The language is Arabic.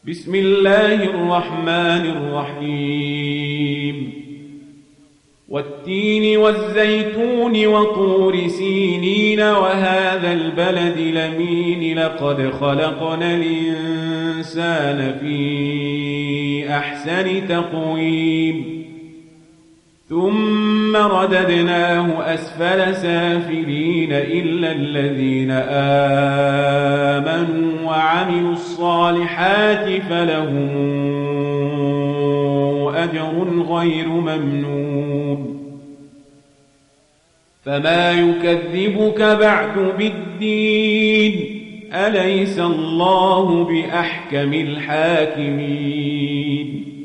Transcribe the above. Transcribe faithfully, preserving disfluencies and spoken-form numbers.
بسم الله الرحمن الرحيم والتين والزيتون وطور سينين وهذا البلد الأمين لقد خلقنا الإنسان في أحسن تقويم ثم رددناه أسفل سافلين إلا الذين آمنوا وعملوا الصالحات فلهم أجر غير ممنون فما يكذبك بعد بالدين أليس الله بأحكم الحاكمين